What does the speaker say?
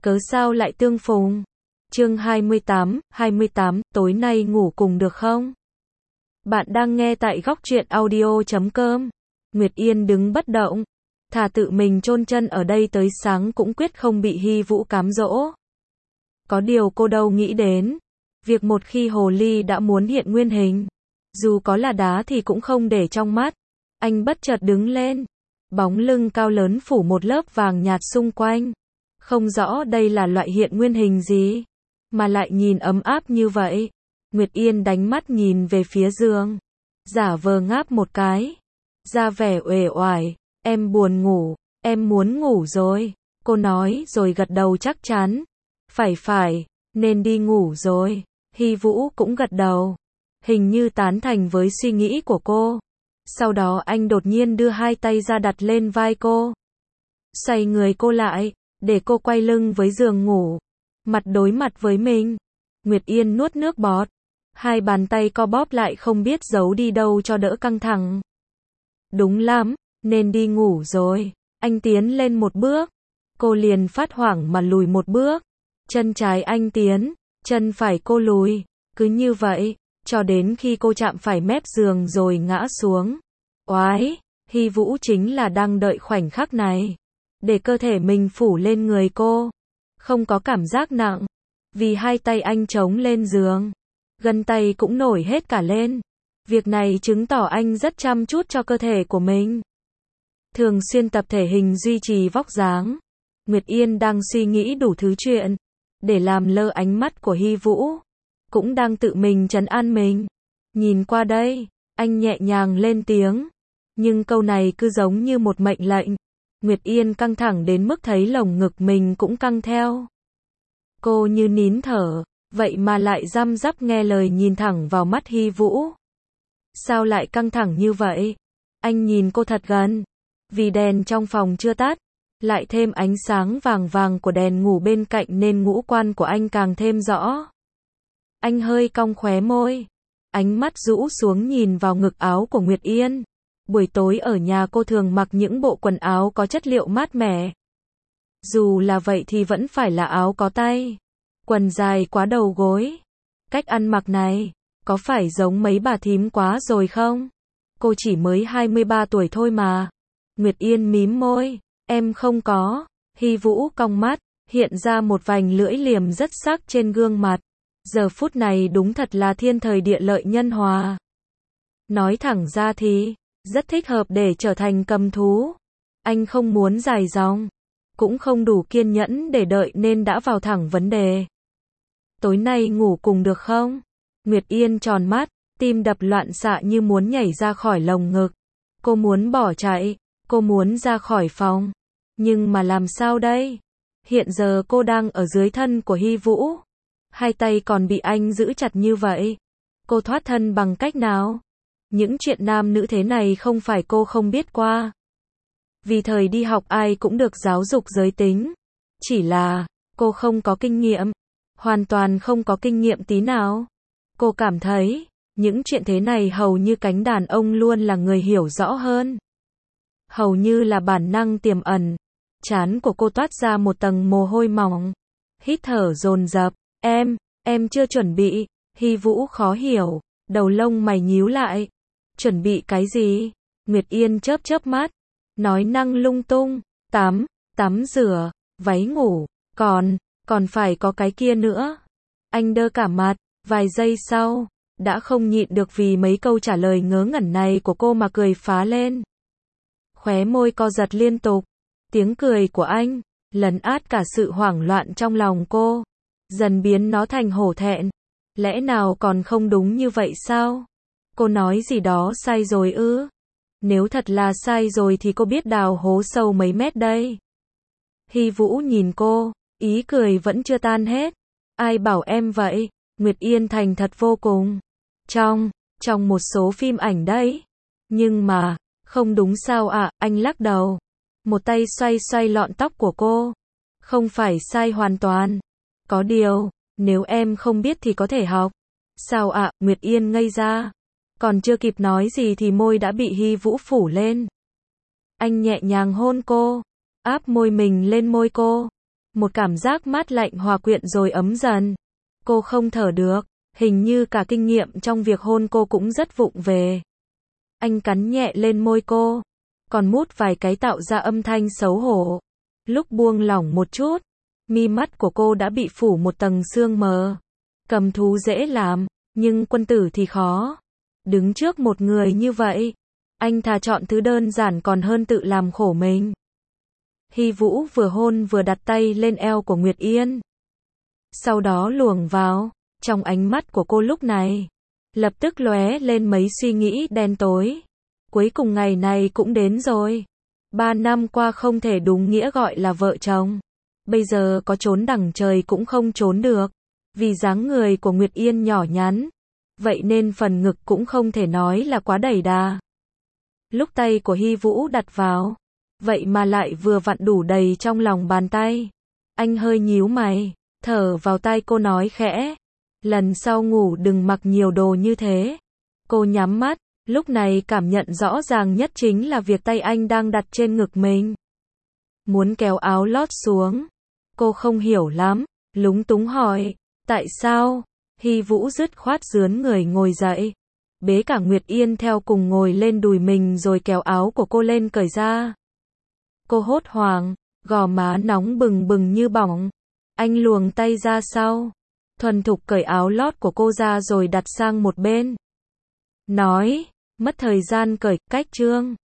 cớ sao lại tương phùng. Chương 28, tối nay ngủ cùng được không? Bạn đang nghe tại góc truyện audio.com. Nguyệt Yên đứng bất động, thà tự mình chôn chân ở đây tới sáng cũng quyết không bị Hy Vũ cám dỗ. Có điều cô đâu nghĩ đến, việc một khi hồ ly đã muốn hiện nguyên hình, dù có là đá thì cũng không để trong mắt. Anh bất chợt đứng lên, bóng lưng cao lớn phủ một lớp vàng nhạt xung quanh. Không rõ đây là loại hiện nguyên hình gì, mà lại nhìn ấm áp như vậy. Nguyệt Yên đánh mắt nhìn về phía giường, giả vờ ngáp một cái, ra vẻ uể oải, em buồn ngủ, em muốn ngủ rồi, cô nói rồi gật đầu chắc chắn. Phải, nên đi ngủ rồi. Hy Vũ cũng gật đầu, hình như tán thành với suy nghĩ của cô. Sau đó anh đột nhiên đưa hai tay ra đặt lên vai cô, xoay người cô lại, để cô quay lưng với giường ngủ, mặt đối mặt với mình. Nguyệt Yên nuốt nước bọt, hai bàn tay co bóp lại không biết giấu đi đâu cho đỡ căng thẳng. Đúng lắm, nên đi ngủ rồi. Anh tiến lên một bước, cô liền phát hoảng mà lùi một bước. Chân trái anh tiến, chân phải cô lùi, cứ như vậy, cho đến khi cô chạm phải mép giường rồi ngã xuống. Oái, Hy Vũ chính là đang đợi khoảnh khắc này, để cơ thể mình phủ lên người cô. Không có cảm giác nặng, vì hai tay anh chống lên giường, gân tay cũng nổi hết cả lên. Việc này chứng tỏ anh rất chăm chút cho cơ thể của mình, thường xuyên tập thể hình duy trì vóc dáng. Nguyệt Yên đang suy nghĩ đủ thứ chuyện, để làm lơ ánh mắt của Hy Vũ, cũng đang tự mình trấn an mình. Nhìn qua đây, anh nhẹ nhàng lên tiếng, nhưng câu này cứ giống như một mệnh lệnh. Nguyệt Yên căng thẳng đến mức thấy lồng ngực mình cũng căng theo. Cô như nín thở, vậy mà lại răm rắp nghe lời nhìn thẳng vào mắt Hy Vũ. Sao lại căng thẳng như vậy? Anh nhìn cô thật gần, vì đèn trong phòng chưa tắt, lại thêm ánh sáng vàng vàng của đèn ngủ bên cạnh nên ngũ quan của anh càng thêm rõ. Anh hơi cong khóe môi, ánh mắt rũ xuống nhìn vào ngực áo của Nguyệt Yên. Buổi tối ở nhà cô thường mặc những bộ quần áo có chất liệu mát mẻ. Dù là vậy thì vẫn phải là áo có tay, quần dài quá đầu gối. Cách ăn mặc này, có phải giống mấy bà thím quá rồi không? Cô chỉ mới 23 tuổi thôi mà. Nguyệt Yên mím môi, em không có. Hy Vũ cong mắt, hiện ra một vành lưỡi liềm rất sắc trên gương mặt. Giờ phút này đúng thật là thiên thời địa lợi nhân hòa. Nói thẳng ra thì, rất thích hợp để trở thành cầm thú. Anh không muốn dài dòng, cũng không đủ kiên nhẫn để đợi nên đã vào thẳng vấn đề. Tối nay ngủ cùng được không? Nguyệt Yên tròn mắt, tim đập loạn xạ như muốn nhảy ra khỏi lồng ngực. Cô muốn bỏ chạy, cô muốn ra khỏi phòng. Nhưng mà làm sao đây? Hiện giờ cô đang ở dưới thân của Hy Vũ, hai tay còn bị anh giữ chặt như vậy. Cô thoát thân bằng cách nào? Những chuyện nam nữ thế này không phải cô không biết qua. Vì thời đi học ai cũng được giáo dục giới tính. Chỉ là, cô không có kinh nghiệm. Hoàn toàn không có kinh nghiệm tí nào. Cô cảm thấy, những chuyện thế này hầu như cánh đàn ông luôn là người hiểu rõ hơn. Hầu như là bản năng tiềm ẩn. Trán của cô toát ra một tầng mồ hôi mỏng. Hít thở dồn dập. Em chưa chuẩn bị. Hy Vũ khó hiểu, đầu lông mày nhíu lại. Chuẩn bị cái gì? Nguyệt Yên chớp mắt, nói năng lung tung. Tắm rửa, váy ngủ, còn phải có cái kia nữa. Anh đơ cả mặt, vài giây sau, đã không nhịn được vì mấy câu trả lời ngớ ngẩn này của cô mà cười phá lên. Khóe môi co giật liên tục, tiếng cười của anh, lấn át cả sự hoảng loạn trong lòng cô, dần biến nó thành hổ thẹn. Lẽ nào còn không đúng như vậy sao? Cô nói gì đó sai rồi ư? Nếu thật là sai rồi thì cô biết đào hố sâu mấy mét đây. Hy Vũ nhìn cô, ý cười vẫn chưa tan hết. Ai bảo em vậy? Nguyệt Yên thành thật vô cùng. Trong một số phim ảnh đấy. Nhưng mà, không đúng sao ạ? Anh lắc đầu. Một tay xoay lọn tóc của cô. Không phải sai hoàn toàn. Có điều, nếu em không biết thì có thể học. Sao ạ? Nguyệt Yên ngây ra. Còn chưa kịp nói gì thì môi đã bị Hy Vũ phủ lên. Anh nhẹ nhàng hôn cô, áp môi mình lên môi cô. Một cảm giác mát lạnh hòa quyện rồi ấm dần. Cô không thở được, hình như cả kinh nghiệm trong việc hôn cô cũng rất vụng về. Anh cắn nhẹ lên môi cô, còn mút vài cái tạo ra âm thanh xấu hổ. Lúc buông lỏng một chút, mi mắt của cô đã bị phủ một tầng sương mờ. Cầm thú dễ làm, nhưng quân tử thì khó. Đứng trước một người như vậy, anh thà chọn thứ đơn giản còn hơn tự làm khổ mình. Hy Vũ vừa hôn vừa đặt tay lên eo của Nguyệt Yên. Sau đó luồng vào, trong ánh mắt của cô lúc này, lập tức lóe lên mấy suy nghĩ đen tối. Cuối cùng ngày này cũng đến rồi. 3 năm qua không thể đúng nghĩa gọi là vợ chồng. Bây giờ có trốn đằng trời cũng không trốn được. Vì dáng người của Nguyệt Yên nhỏ nhắn, vậy nên phần ngực cũng không thể nói là quá đầy đà. Lúc tay của Hy Vũ đặt vào, vậy mà lại vừa vặn đủ đầy trong lòng bàn tay. Anh hơi nhíu mày, thở vào tai cô nói khẽ. Lần sau ngủ đừng mặc nhiều đồ như thế. Cô nhắm mắt, lúc này cảm nhận rõ ràng nhất chính là việc tay anh đang đặt trên ngực mình. Muốn kéo áo lót xuống. Cô không hiểu lắm, lúng túng hỏi. Tại sao? Hy Vũ dứt khoát rướn người ngồi dậy. Bế cả Nguyệt Yên theo cùng ngồi lên đùi mình rồi kéo áo của cô lên cởi ra. Cô hốt hoảng, gò má nóng bừng bừng như bỏng. Anh luồng tay ra sau, thuần thục cởi áo lót của cô ra rồi đặt sang một bên. Nói, mất thời gian cởi, cách chương.